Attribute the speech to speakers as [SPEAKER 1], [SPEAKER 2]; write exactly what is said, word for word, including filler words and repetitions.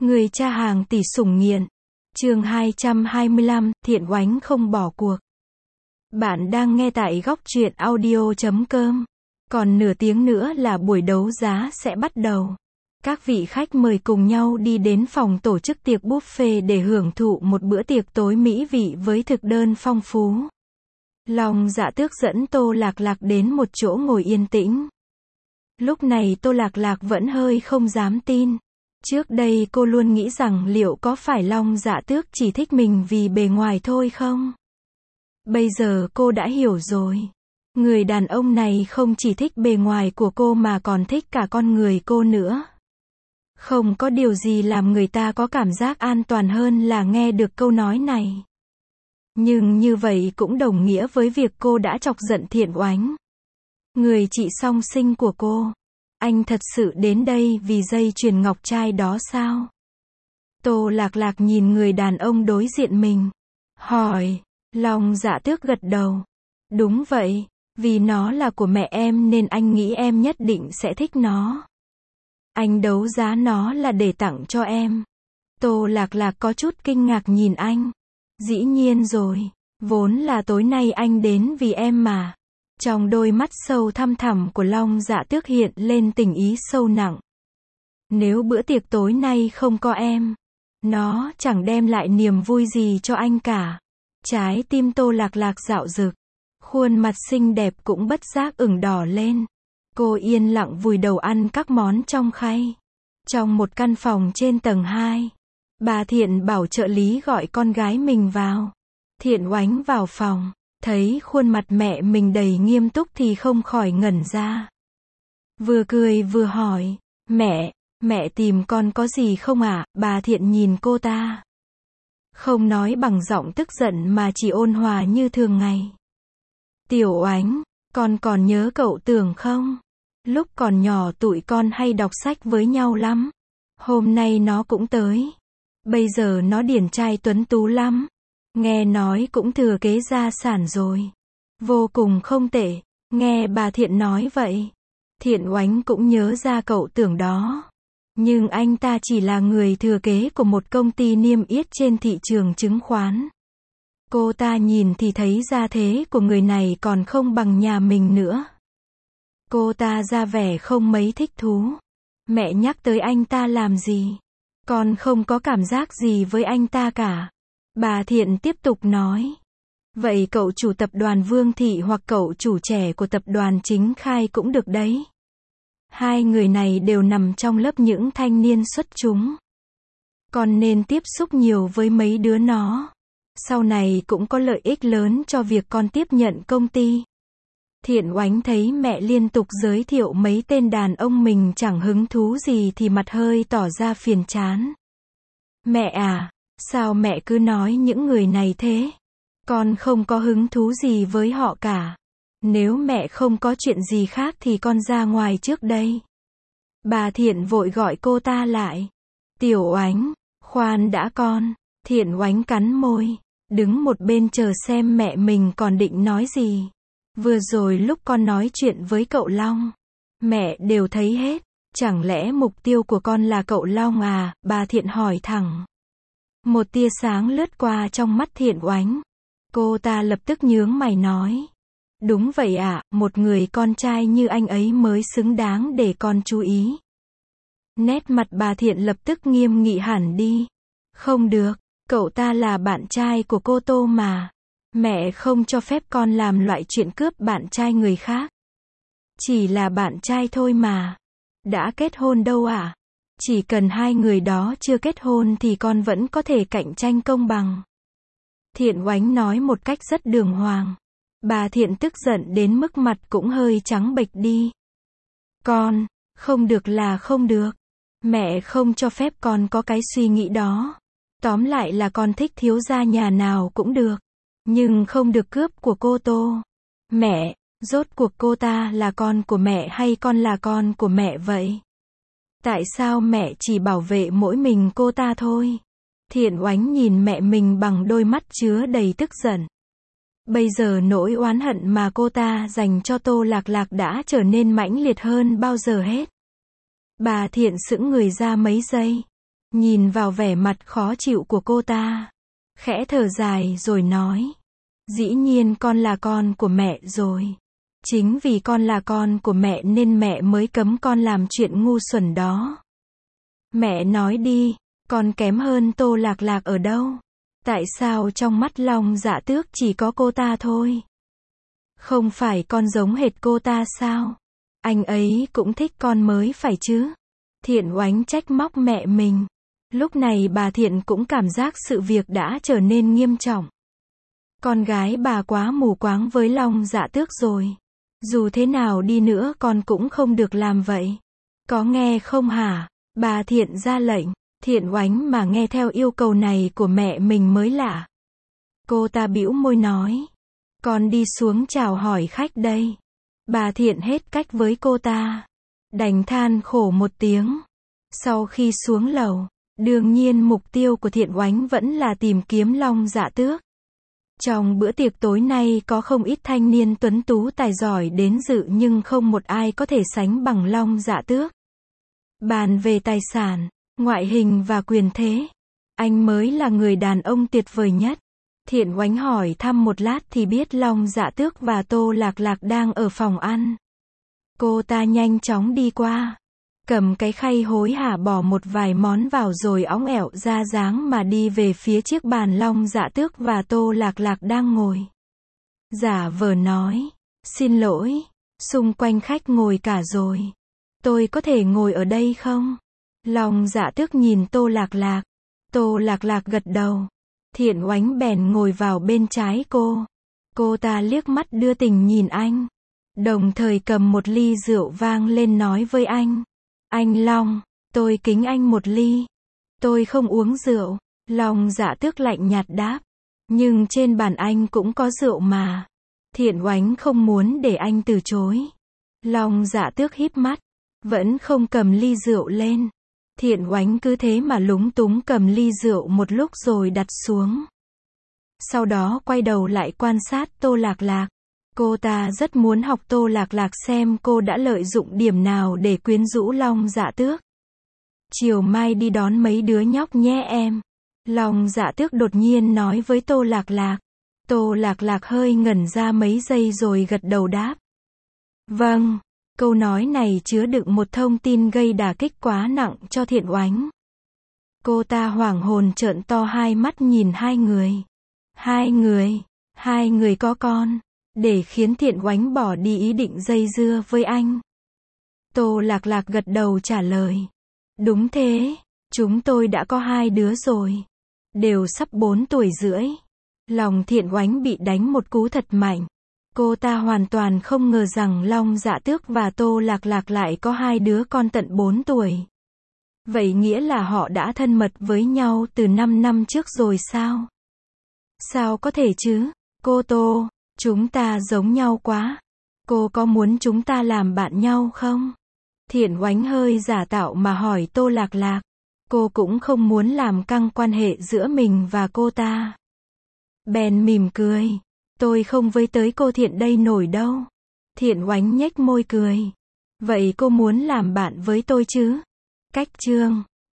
[SPEAKER 1] Người cha hàng tỷ sủng nghiện. Chương hai trăm hai mươi lăm, Thiện Oánh không bỏ cuộc. Bạn đang nghe tại góc truyện audio chấm com. Còn nửa tiếng nữa là buổi đấu giá sẽ bắt đầu. Các vị khách mời cùng nhau đi đến phòng tổ chức tiệc buffet để hưởng thụ một bữa tiệc tối mỹ vị với thực đơn phong phú. Long Dạ Tước dẫn Tô Lạc Lạc đến một chỗ ngồi yên tĩnh. Lúc này Tô Lạc Lạc vẫn hơi không dám tin. Trước đây cô luôn nghĩ rằng liệu có phải Long Dạ Tước chỉ thích mình vì bề ngoài thôi không? Bây giờ cô đã hiểu rồi. Người đàn ông này không chỉ thích bề ngoài của cô mà còn thích cả con người cô nữa. Không có điều gì làm người ta có cảm giác an toàn hơn là nghe được câu nói này. Nhưng như vậy cũng đồng nghĩa với việc cô đã chọc giận Thiện Oánh. Người chị song sinh của cô. Anh thật sự đến đây vì dây chuyền ngọc trai đó sao? Tô Lạc Lạc nhìn người đàn ông đối diện mình. Hỏi. Long Dạ Tước gật đầu. Đúng vậy, vì nó là của mẹ em nên anh nghĩ em nhất định sẽ thích nó. Anh đấu giá nó là để tặng cho em. Tô Lạc Lạc có chút kinh ngạc nhìn anh. Dĩ nhiên rồi, vốn là tối nay anh đến vì em mà. Trong đôi mắt sâu thăm thẳm của Long Dạ Tước hiện lên tình ý sâu nặng. Nếu bữa tiệc tối nay không có em, nó chẳng đem lại niềm vui gì cho anh cả. Trái tim Tô Lạc Lạc dạo dực, khuôn mặt xinh đẹp cũng bất giác ửng đỏ lên. Cô yên lặng vùi đầu ăn các món trong khay. Trong một căn phòng trên tầng hai, bà Thiện bảo trợ lý gọi con gái mình vào. Thiện Oánh vào phòng, thấy khuôn mặt mẹ mình đầy nghiêm túc thì không khỏi ngẩn ra. Vừa cười vừa hỏi, mẹ, mẹ tìm con có gì không ạ? Bà Thiện nhìn cô ta. Không nói bằng giọng tức giận mà chỉ ôn hòa như thường ngày. Tiểu Oánh, con còn nhớ cậu Tưởng không? Lúc còn nhỏ tụi con hay đọc sách với nhau lắm. Hôm nay nó cũng tới. Bây giờ nó điển trai tuấn tú lắm. Nghe nói cũng thừa kế gia sản rồi. Vô cùng không tệ. Nghe bà Thiện nói vậy. Thiện Oánh cũng nhớ ra cậu Tưởng đó. Nhưng anh ta chỉ là người thừa kế của một công ty niêm yết trên thị trường chứng khoán. Cô ta nhìn thì thấy gia thế của người này còn không bằng nhà mình nữa. Cô ta ra vẻ không mấy thích thú. Mẹ nhắc tới anh ta làm gì? Con không có cảm giác gì với anh ta cả. Bà Thiện tiếp tục nói. Vậy cậu chủ tập đoàn Vương Thị hoặc cậu chủ trẻ của tập đoàn Chính Khai cũng được đấy. Hai người này đều nằm trong lớp những thanh niên xuất chúng. Con nên tiếp xúc nhiều với mấy đứa nó. Sau này cũng có lợi ích lớn cho việc con tiếp nhận công ty. Thiện Oánh thấy mẹ liên tục giới thiệu mấy tên đàn ông mình chẳng hứng thú gì thì mặt hơi tỏ ra phiền chán. Mẹ à, sao mẹ cứ nói những người này thế? Con không có hứng thú gì với họ cả. Nếu mẹ không có chuyện gì khác thì con ra ngoài trước đây. Bà Thiện vội gọi cô ta lại. Tiểu Oánh, khoan đã con. Thiện Oánh cắn môi, đứng một bên chờ xem mẹ mình còn định nói gì. Vừa rồi lúc con nói chuyện với cậu Long, mẹ đều thấy hết. Chẳng lẽ mục tiêu của con là cậu Long à? Bà Thiện hỏi thẳng. Một tia sáng lướt qua trong mắt Thiện Oánh. Cô ta lập tức nhướng mày nói. Đúng vậy ạ, à, một người con trai như anh ấy mới xứng đáng để con chú ý. Nét mặt bà Thiện lập tức nghiêm nghị hẳn đi. Không được, cậu ta là bạn trai của cô Tô mà. Mẹ không cho phép con làm loại chuyện cướp bạn trai người khác. Chỉ là bạn trai thôi mà. Đã kết hôn đâu ạ? À? Chỉ cần hai người đó chưa kết hôn thì con vẫn có thể cạnh tranh công bằng. Thiện Oánh nói một cách rất đường hoàng. Bà Thiện tức giận đến mức mặt cũng hơi trắng bệch đi. Con, không được là không được. Mẹ không cho phép con có cái suy nghĩ đó. Tóm lại là con thích thiếu gia nhà nào cũng được. Nhưng không được cướp của cô Tô. Mẹ, rốt cuộc cô ta là con của mẹ hay con là con của mẹ vậy? Tại sao mẹ chỉ bảo vệ mỗi mình cô ta thôi? Thiện Oánh nhìn mẹ mình bằng đôi mắt chứa đầy tức giận. Bây giờ nỗi oán hận mà cô ta dành cho Tô Lạc Lạc đã trở nên mãnh liệt hơn bao giờ hết. Bà Thiện sững người ra mấy giây. nhìn vào vẻ mặt khó chịu của cô ta. Khẽ thở dài rồi nói. Dĩ nhiên con là con của mẹ rồi. Chính vì con là con của mẹ nên mẹ mới cấm con làm chuyện ngu xuẩn đó. Mẹ nói đi, con kém hơn Tô Lạc Lạc ở đâu? Tại sao trong mắt Long Dạ Tước chỉ có cô ta thôi? Không phải con giống hệt cô ta sao? Anh ấy cũng thích con mới phải chứ? Thiện Oánh trách móc mẹ mình. Lúc này bà Thiện cũng cảm giác sự việc đã trở nên nghiêm trọng. Con gái bà quá mù quáng với Long Dạ Tước rồi. Dù thế nào đi nữa con cũng không được làm vậy. Có nghe không hả? Bà Thiện ra lệnh. Thiện Oánh mà nghe theo yêu cầu này của mẹ mình mới lạ. Cô ta bĩu môi nói. Con đi xuống chào hỏi khách đây. Bà Thiện hết cách với cô ta. Đành than khổ một tiếng. Sau khi xuống lầu, đương nhiên mục tiêu của Thiện Oánh vẫn là tìm kiếm Long Dạ Tước. Trong bữa tiệc tối nay có không ít thanh niên tuấn tú tài giỏi đến dự nhưng không một ai có thể sánh bằng Long Dạ Tước. Bàn về tài sản, ngoại hình và quyền thế, anh mới là người đàn ông tuyệt vời nhất. Thiện Oánh hỏi thăm một lát thì biết Long Dạ Tước và Tô Lạc Lạc đang ở phòng ăn. Cô ta nhanh chóng đi qua, cầm cái khay hối hả bỏ một vài món vào rồi óng ẻo ra dáng mà đi về phía chiếc bàn Long Dạ Tước và Tô Lạc Lạc đang ngồi. Giả vờ nói, xin lỗi, xung quanh khách ngồi cả rồi. Tôi có thể ngồi ở đây không? Long Dạ Tước nhìn Tô Lạc Lạc. Tô Lạc Lạc gật đầu. Thiện Oánh bèn ngồi vào bên trái cô. Cô ta liếc mắt đưa tình nhìn anh. Đồng thời cầm một ly rượu vang lên nói với anh. Anh Long, tôi kính anh một ly. Tôi không uống rượu. Long Dạ Tước lạnh nhạt đáp. Nhưng trên bàn anh cũng có rượu mà. Thiện Oánh không muốn để anh từ chối. Long Dạ Tước híp mắt. Vẫn không cầm ly rượu lên. Thiện Oánh cứ thế mà lúng túng cầm ly rượu một lúc rồi đặt xuống. Sau đó quay đầu lại quan sát Tô Lạc Lạc. Cô ta rất muốn học Tô Lạc Lạc xem cô đã lợi dụng điểm nào để quyến rũ Long Dạ Tước. Chiều mai đi đón mấy đứa nhóc nhé em. Long Dạ Tước đột nhiên nói với Tô Lạc Lạc. Tô Lạc Lạc hơi ngẩn ra mấy giây rồi gật đầu đáp. Vâng. Câu nói này chứa đựng một thông tin gây đả kích quá nặng cho Thiện Oánh. Cô ta hoảng hồn trợn to hai mắt nhìn hai người. Hai người, hai người có con, để khiến Thiện Oánh bỏ đi ý định dây dưa với anh. Tô Lạc Lạc gật đầu trả lời. Đúng thế, chúng tôi đã có hai đứa rồi. Đều sắp bốn tuổi rưỡi. Lòng Thiện Oánh bị đánh một cú thật mạnh. Cô ta hoàn toàn không ngờ rằng Long Dạ Tước và Tô Lạc Lạc lại có hai đứa con tận bốn tuổi. Vậy nghĩa là họ đã thân mật với nhau từ năm năm trước rồi sao? Sao có thể chứ? Cô Tô, chúng ta giống nhau quá. Cô có muốn chúng ta làm bạn nhau không? Thiện Oánh hơi giả tạo mà hỏi Tô Lạc Lạc. Cô cũng không muốn làm căng quan hệ giữa mình và cô ta. Bèn mỉm cười. Tôi không với tới cô Thiện đây nổi đâu. Thiện Oánh nhếch môi cười. Vậy cô muốn làm bạn với tôi chứ? Cách chương